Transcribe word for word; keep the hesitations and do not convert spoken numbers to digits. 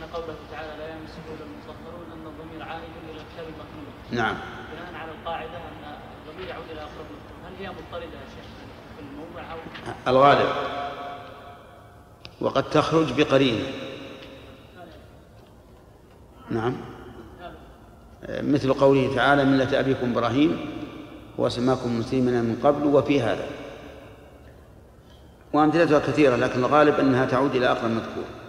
قوله تعالى لا يمسه الا المطهرون ان الضمير عائد الى الكتاب المكنون. نعم. بناء على القاعده ان الضمير يعود الى اقرب مذكور، هل هي مضطرده يا شيخ في الموضع او الغالب؟ وقد تخرج بقرينه. نعم، مثل قوله تعالى ملة أبيكم إبراهيم وسماكم مسلمين من قبل وفي هذا، وأمثلتها كثيرة، لكن الغالب أنها تعود إلى أقرب مذكور.